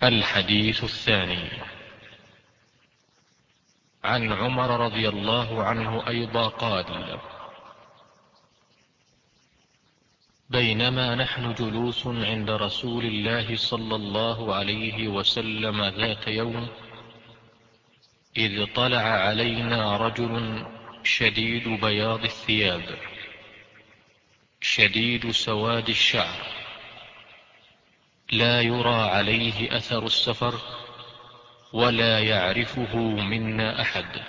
الحديث الثاني. عن عمر رضي الله عنه أيضا قال: بينما نحن جلوس عند رسول الله صلى الله عليه وسلم ذات يوم، إذ طلع علينا رجل شديد بياض الثياب شديد سواد الشعر، لا يرى عليه أثر السفر ولا يعرفه منا أحد،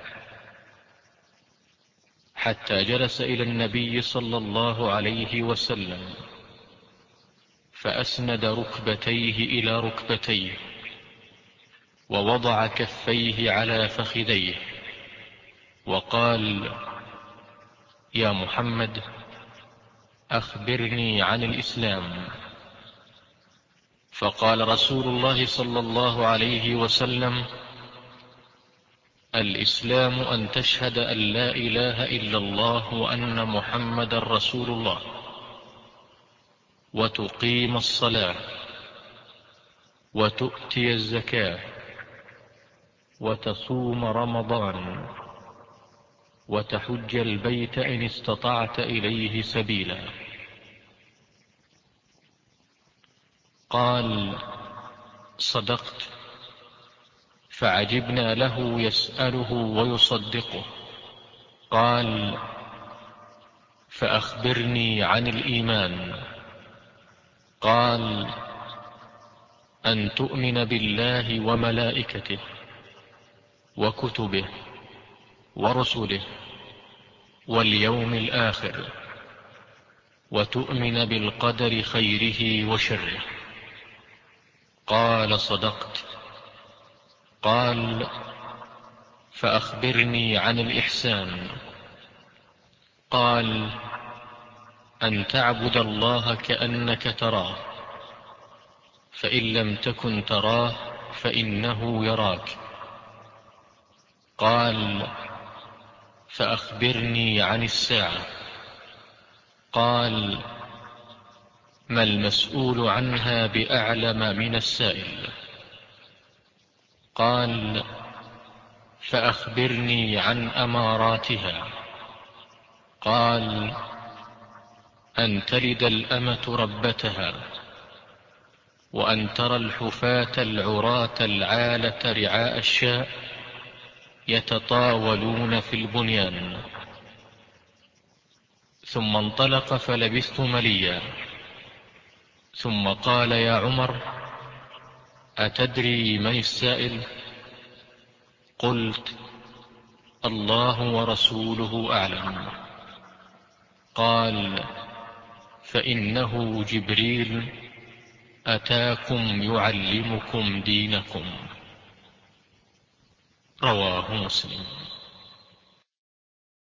حتى جلس إلى النبي صلى الله عليه وسلم، فأسند ركبتيه إلى ركبتيه، ووضع كفيه على فخذيه، وقال: يا محمد، أخبرني عن الإسلام. فقال رسول الله صلى الله عليه وسلم: الإسلام أن تشهد أن لا إله إلا الله وأن محمدا رسول الله، وتقيم الصلاة، وتؤتي الزكاة، وتصوم رمضان، وتحج البيت إن استطعت إليه سبيلا. قال: صدقت. فعجبنا له يسأله ويصدقه. قال: فأخبرني عن الإيمان. قال: أن تؤمن بالله وملائكته وكتبه ورسله واليوم الآخر، وتؤمن بالقدر خيره وشره. قال: صدقت. قال: فأخبرني عن الإحسان. قال: أن تعبد الله كأنك تراه، فإن لم تكن تراه فإنه يراك. قال: فأخبرني عن الساعة. قال: ما المسؤول عنها بأعلم من السائل. قال: فأخبرني عن أماراتها. قال: أن تلد الأمة ربتها، وأن ترى الحفاة العراة العالة رعاء الشاء يتطاولون في البنيان. ثم انطلق فلبثت مليا، ثم قال: يا عمر، أتدري من السائل؟ قلت: الله ورسوله أعلم. قال: فإنه جبريل أتاكم يعلمكم دينكم. رواه مسلم.